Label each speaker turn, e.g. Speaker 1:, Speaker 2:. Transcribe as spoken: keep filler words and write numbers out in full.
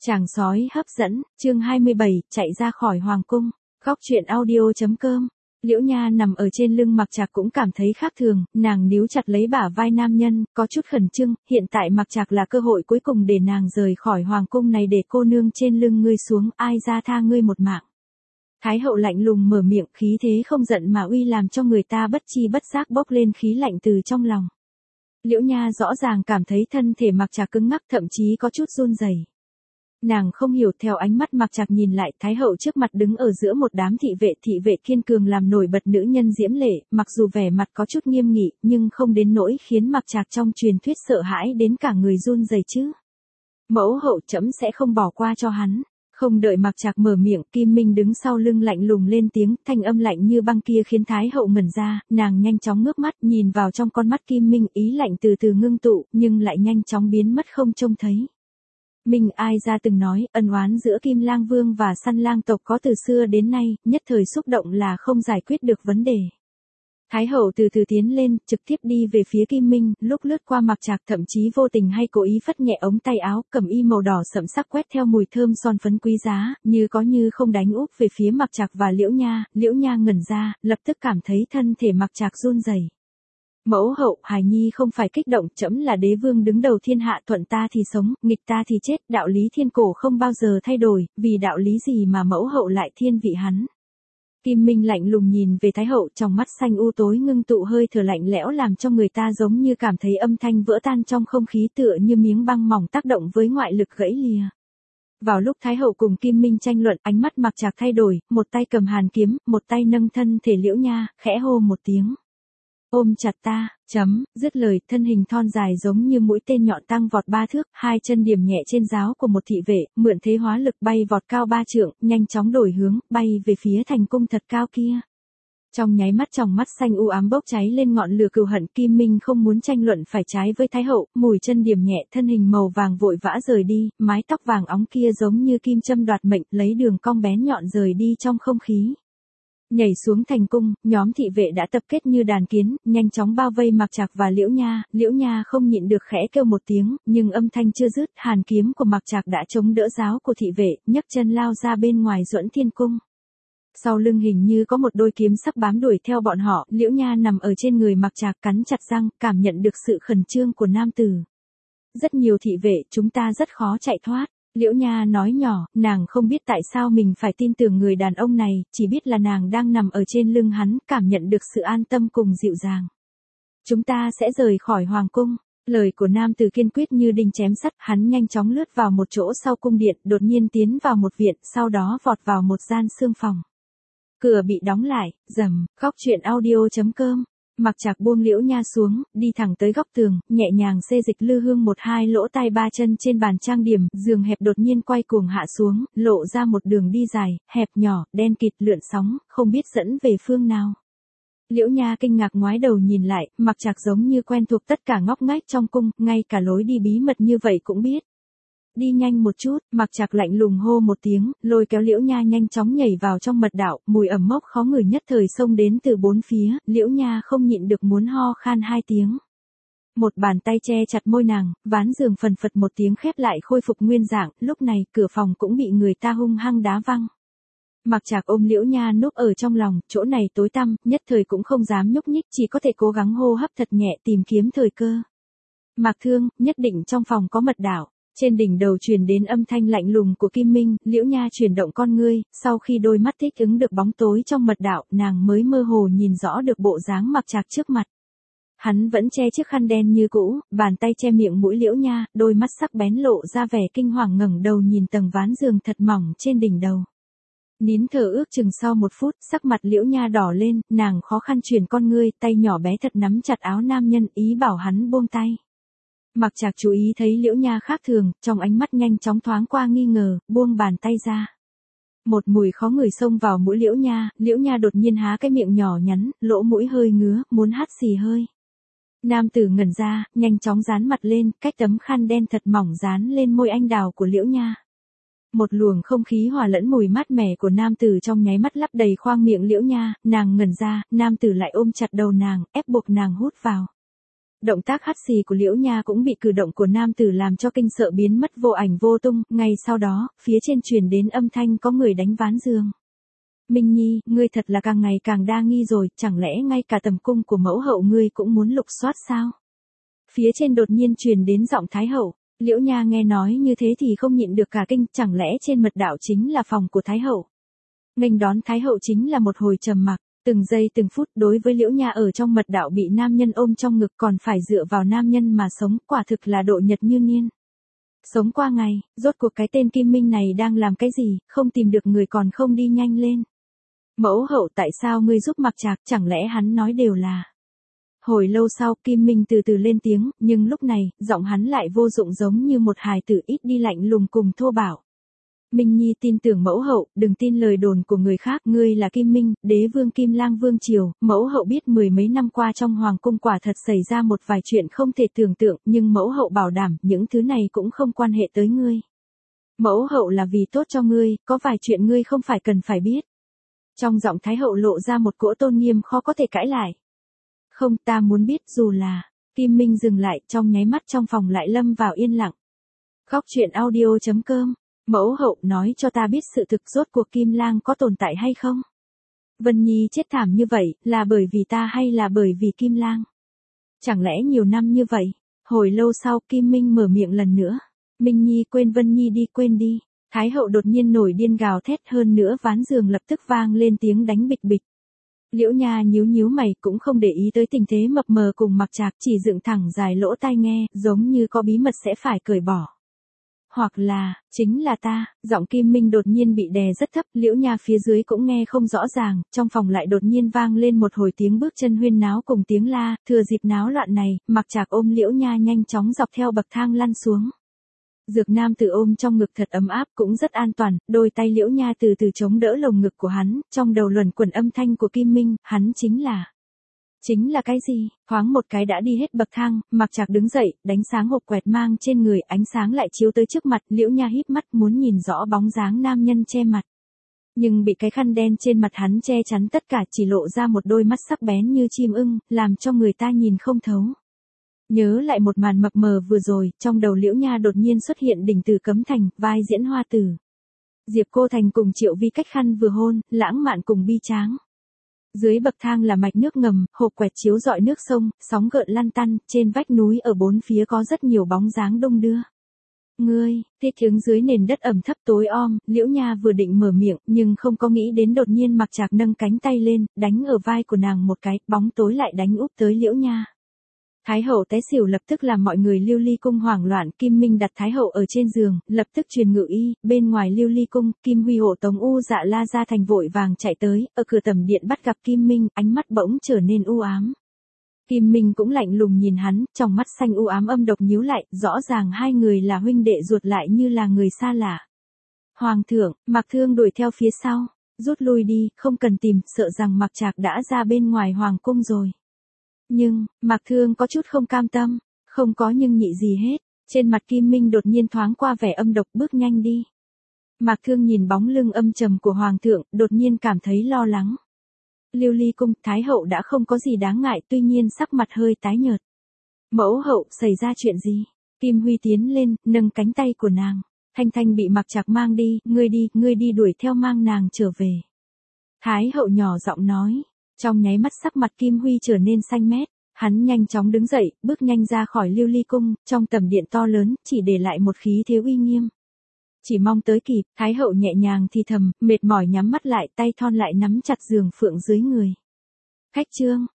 Speaker 1: Chàng sói hấp dẫn, chương hai mươi bảy, chạy ra khỏi hoàng cung. Góc truyện audio.com. Liễu Nha nằm ở trên lưng Mặc Trạc cũng cảm thấy khác thường, nàng níu chặt lấy bả vai nam nhân, có chút khẩn trương, hiện tại Mặc Trạc là cơ hội cuối cùng để nàng rời khỏi hoàng cung này, để cô nương trên lưng ngươi xuống, ai ra tha ngươi một mạng. Thái hậu lạnh lùng mở miệng, khí thế không giận mà uy, làm cho người ta bất chi bất giác bốc lên khí lạnh từ trong lòng. Liễu Nha rõ ràng cảm thấy thân thể Mặc Trạc cứng ngắc, thậm chí có chút run rẩy. Nàng không hiểu, theo ánh mắt Mặc Trạc nhìn lại, Thái hậu trước mặt đứng ở giữa một đám thị vệ, thị vệ kiên cường làm nổi bật nữ nhân diễm lệ, mặc dù vẻ mặt có chút nghiêm nghị, nhưng không đến nỗi khiến Mặc Trạc trong truyền thuyết sợ hãi đến cả người run rẩy chứ. Mẫu hậu, trẫm sẽ không bỏ qua cho hắn. Không đợi Mặc Trạc mở miệng, Kim Minh đứng sau lưng lạnh lùng lên tiếng, thanh âm lạnh như băng kia khiến Thái hậu ngẩn ra, nàng nhanh chóng ngước mắt, nhìn vào trong con mắt Kim Minh, ý lạnh từ từ ngưng tụ, nhưng lại nhanh chóng biến mất không trông thấy. Minh ai ra từng nói, ân oán giữa Kim Lang Vương và Săn Lang tộc có từ xưa đến nay, nhất thời xúc động là không giải quyết được vấn đề. Thái hậu từ từ tiến lên, trực tiếp đi về phía Kim Minh, lúc lướt qua Mặc Trạc thậm chí vô tình hay cố ý phất nhẹ ống tay áo, cẩm y màu đỏ sẫm sắc quét theo mùi thơm son phấn quý giá, như có như không đánh úp về phía Mặc Trạc và Liễu Nha. Liễu Nha ngẩn ra, lập tức cảm thấy thân thể Mặc Trạc run rẩy. Mẫu hậu, hài nhi không phải kích động, trẫm là đế vương đứng đầu thiên hạ, thuận ta thì sống, nghịch ta thì chết, đạo lý thiên cổ không bao giờ thay đổi, vì đạo lý gì mà mẫu hậu lại thiên vị hắn. Kim Minh lạnh lùng nhìn về Thái hậu, trong mắt xanh u tối ngưng tụ hơi thở lạnh lẽo, làm cho người ta giống như cảm thấy âm thanh vỡ tan trong không khí, tựa như miếng băng mỏng tác động với ngoại lực gãy lìa. Vào lúc Thái hậu cùng Kim Minh tranh luận, ánh mắt Mặc Trạc thay đổi, một tay cầm hàn kiếm, một tay nâng thân thể Liễu Nha, khẽ hô một tiếng. Ôm chặt ta, chấm, dứt lời, thân hình thon dài giống như mũi tên nhọn tăng vọt ba thước, hai chân điểm nhẹ trên giáo của một thị vệ, mượn thế hóa lực bay vọt cao ba trượng, nhanh chóng đổi hướng, bay về phía thành cung thật cao kia. Trong nháy mắt, trong mắt xanh u ám bốc cháy lên ngọn lửa cừu hận. Kim Minh không muốn tranh luận phải trái với Thái hậu, mùi chân điểm nhẹ, thân hình màu vàng vội vã rời đi, mái tóc vàng óng kia giống như kim châm đoạt mệnh, lấy đường cong bén nhọn rời đi trong không khí. Nhảy xuống thành cung, nhóm thị vệ đã tập kết như đàn kiến, nhanh chóng bao vây Mặc Trạc và Liễu Nha. Liễu Nha không nhịn được khẽ kêu một tiếng, nhưng âm thanh chưa dứt, hàn kiếm của Mặc Trạc đã chống đỡ giáo của thị vệ, nhấc chân lao ra bên ngoài Duẫn Thiên Cung. Sau lưng hình như có một đôi kiếm sắc bám đuổi theo bọn họ. Liễu Nha nằm ở trên người Mặc Trạc, cắn chặt răng, cảm nhận được sự khẩn trương của nam tử. Rất nhiều thị vệ, chúng ta rất khó chạy thoát. Liễu Nha nói nhỏ, nàng không biết tại sao mình phải tin tưởng người đàn ông này, chỉ biết là nàng đang nằm ở trên lưng hắn, cảm nhận được sự an tâm cùng dịu dàng. Chúng ta sẽ rời khỏi hoàng cung. Lời của nam tử kiên quyết như đinh chém sắt, hắn nhanh chóng lướt vào một chỗ sau cung điện, đột nhiên tiến vào một viện, sau đó vọt vào một gian xương phòng. Cửa bị đóng lại, rầm, góc truyện audio.com. Mặc Trạc buông Liễu Nha xuống, đi thẳng tới góc tường, nhẹ nhàng xê dịch lư hương một hai lỗ tai ba chân trên bàn trang điểm, giường hẹp đột nhiên quay cuồng hạ xuống, lộ ra một đường đi dài, hẹp nhỏ, đen kịt lượn sóng, không biết dẫn về phương nào. Liễu Nha kinh ngạc ngoái đầu nhìn lại, Mặc Trạc giống như quen thuộc tất cả ngóc ngách trong cung, ngay cả lối đi bí mật như vậy cũng biết. Đi nhanh một chút, Mặc Trạc lạnh lùng hô một tiếng, lôi kéo Liễu Nha nhanh chóng nhảy vào trong mật đạo, mùi ẩm mốc khó ngửi nhất thời xông đến từ bốn phía, Liễu Nha không nhịn được muốn ho khan hai tiếng. Một bàn tay che chặt môi nàng, ván giường phần phật một tiếng khép lại khôi phục nguyên dạng, lúc này cửa phòng cũng bị người ta hung hăng đá văng. Mặc Trạc ôm Liễu Nha núp ở trong lòng, chỗ này tối tăm, nhất thời cũng không dám nhúc nhích, chỉ có thể cố gắng hô hấp thật nhẹ tìm kiếm thời cơ. Mạc Thương, nhất định trong phòng có mật đạo. Trên đỉnh đầu truyền đến âm thanh lạnh lùng của Kim Minh. Liễu Nha chuyển động con ngươi, sau khi đôi mắt thích ứng được bóng tối trong mật đạo, nàng mới mơ hồ nhìn rõ được bộ dáng Mặc Trạc trước mặt. Hắn vẫn che chiếc khăn đen như cũ, bàn tay che miệng mũi Liễu Nha, đôi mắt sắc bén lộ ra vẻ kinh hoàng, ngẩng đầu nhìn tầng ván giường thật mỏng trên đỉnh đầu. Nín thở ước chừng sau một phút, sắc mặt Liễu Nha đỏ lên, nàng khó khăn chuyển con ngươi, tay nhỏ bé thật nắm chặt áo nam nhân, ý bảo hắn buông tay. Mặc Trạc chú ý thấy Liễu Nha khác thường, trong ánh mắt nhanh chóng thoáng qua nghi ngờ, buông bàn tay ra. Một mùi khó ngửi xông vào mũi Liễu Nha, Liễu Nha đột nhiên há cái miệng nhỏ nhắn, lỗ mũi hơi ngứa, muốn hắt xì hơi. Nam tử ngẩn ra, nhanh chóng dán mặt lên, cách tấm khăn đen thật mỏng dán lên môi anh đào của Liễu Nha. Một luồng không khí hòa lẫn mùi mát mẻ của nam tử trong nháy mắt lấp đầy khoang miệng Liễu Nha, nàng ngẩn ra, nam tử lại ôm chặt đầu nàng, ép buộc nàng hút vào. Động tác hắt xì của Liễu Nha cũng bị cử động của nam tử làm cho kinh sợ biến mất vô ảnh vô tung, ngay sau đó, phía trên truyền đến âm thanh có người đánh ván giường. Minh Nhi, ngươi thật là càng ngày càng đa nghi rồi, chẳng lẽ ngay cả tầm cung của mẫu hậu ngươi cũng muốn lục soát sao? Phía trên đột nhiên truyền đến giọng Thái hậu, Liễu Nha nghe nói như thế thì không nhịn được cả kinh, chẳng lẽ trên mật đạo chính là phòng của Thái hậu? Nghênh đón Thái hậu chính là một hồi trầm mặc, từng giây từng phút đối với Liễu Nha ở trong mật đạo bị nam nhân ôm trong ngực còn phải dựa vào nam nhân mà sống, quả thực là độ nhật như niên. Sống qua ngày, rốt cuộc cái tên Kim Minh này đang làm cái gì, không tìm được người còn không đi nhanh lên. Mẫu hậu tại sao ngươi giúp Mặc Trạc, chẳng lẽ hắn nói đều là. Hồi lâu sau Kim Minh từ từ lên tiếng, nhưng lúc này, giọng hắn lại vô dụng giống như một hài tử ít đi lạnh lùng cùng thô bạo. Minh Nhi tin tưởng mẫu hậu, đừng tin lời đồn của người khác, ngươi là Kim Minh, đế vương Kim Lang vương triều, mẫu hậu biết mười mấy năm qua trong hoàng cung quả thật xảy ra một vài chuyện không thể tưởng tượng, nhưng mẫu hậu bảo đảm, những thứ này cũng không quan hệ tới ngươi. Mẫu hậu là vì tốt cho ngươi, có vài chuyện ngươi không phải cần phải biết. Trong giọng Thái hậu lộ ra một cỗ tôn nghiêm khó có thể cãi lại. Không, ta muốn biết dù là, Kim Minh dừng lại, trong nháy mắt trong phòng lại lâm vào yên lặng. Góc truyện audio chấm com. Mẫu hậu nói cho ta biết sự thực rốt cuộc Kim Lang có tồn tại hay không? Vân Nhi chết thảm như vậy, là bởi vì ta hay là bởi vì Kim Lang? Chẳng lẽ nhiều năm như vậy? Hồi lâu sau Kim Minh mở miệng lần nữa. Minh Nhi quên Vân Nhi đi, quên đi. Thái hậu đột nhiên nổi điên gào thét, hơn nữa ván giường lập tức vang lên tiếng đánh bịch bịch. Liễu Nha nhíu nhíu mày cũng không để ý tới tình thế mập mờ cùng Mặc Trạc, chỉ dựng thẳng dài lỗ tai nghe, giống như có bí mật sẽ phải cởi bỏ. Hoặc là, chính là ta, giọng Kim Minh đột nhiên bị đè rất thấp, Liễu Nha phía dưới cũng nghe không rõ ràng, trong phòng lại đột nhiên vang lên một hồi tiếng bước chân huyên náo cùng tiếng la, thừa dịp náo loạn này, Mặc Trạc ôm Liễu Nha nhanh chóng dọc theo bậc thang lăn xuống. Dược nam tử ôm trong ngực thật ấm áp cũng rất an toàn, đôi tay Liễu Nha từ từ chống đỡ lồng ngực của hắn, trong đầu luẩn quẩn âm thanh của Kim Minh, hắn chính là... Chính là cái gì? Thoáng một cái đã đi hết bậc thang, Mặc Trạc đứng dậy, đánh sáng hộp quẹt mang trên người, ánh sáng lại chiếu tới trước mặt, Liễu Nha híp mắt muốn nhìn rõ bóng dáng nam nhân che mặt. Nhưng bị cái khăn đen trên mặt hắn che chắn tất cả, chỉ lộ ra một đôi mắt sắc bén như chim ưng, làm cho người ta nhìn không thấu. Nhớ lại một màn mập mờ vừa rồi, trong đầu Liễu Nha đột nhiên xuất hiện đỉnh từ Cấm Thành, vai diễn Hoa Tử. Diệp Cô Thành cùng Triệu Vi cách khăn vừa hôn, lãng mạn cùng bi tráng. Dưới bậc thang là mạch nước ngầm, hộp quẹt chiếu rọi nước sông, sóng gợn lăn tăn, trên vách núi ở bốn phía có rất nhiều bóng dáng đung đưa. Ngươi, tiết tiếng dưới nền đất ẩm thấp tối om, Liễu Nha vừa định mở miệng, nhưng không có nghĩ đến đột nhiên Mặc Trạc nâng cánh tay lên, đánh ở vai của nàng một cái, bóng tối lại đánh úp tới Liễu Nha. Thái hậu té xỉu lập tức làm mọi người Lưu Ly cung hoảng loạn, Kim Minh đặt Thái hậu ở trên giường, lập tức truyền ngự y, bên ngoài Lưu Ly cung, Kim Huy hộ tống U Dạ La Gia Thành vội vàng chạy tới, ở cửa tầm điện bắt gặp Kim Minh, ánh mắt bỗng trở nên u ám. Kim Minh cũng lạnh lùng nhìn hắn, trong mắt xanh u ám âm độc nhíu lại, rõ ràng hai người là huynh đệ ruột lại như là người xa lạ. Hoàng thượng, Mặc Thương đuổi theo phía sau, rút lui đi, không cần tìm, sợ rằng Mặc Trạc đã ra bên ngoài hoàng cung rồi. Nhưng, Mạc Thương có chút không cam tâm, không có nhưng nhị gì hết, trên mặt Kim Minh đột nhiên thoáng qua vẻ âm độc, bước nhanh đi. Mạc Thương nhìn bóng lưng âm trầm của Hoàng thượng, đột nhiên cảm thấy lo lắng. Lưu Ly cung, Thái hậu đã không có gì đáng ngại, tuy nhiên sắc mặt hơi tái nhợt. Mẫu hậu, xảy ra chuyện gì? Kim Huy tiến lên, nâng cánh tay của nàng. Thanh Thanh bị Mạc Trạc mang đi, ngươi đi, ngươi đi đuổi theo mang nàng trở về. Thái hậu nhỏ giọng nói. Trong nháy mắt sắc mặt Kim Huy trở nên xanh mét, hắn nhanh chóng đứng dậy, bước nhanh ra khỏi Lưu Ly cung, trong tầm điện to lớn, chỉ để lại một khí thế uy nghiêm. Chỉ mong tới kịp, Thái hậu nhẹ nhàng thì thầm, mệt mỏi nhắm mắt lại, tay thon lại nắm chặt giường phượng dưới người. Khách trương,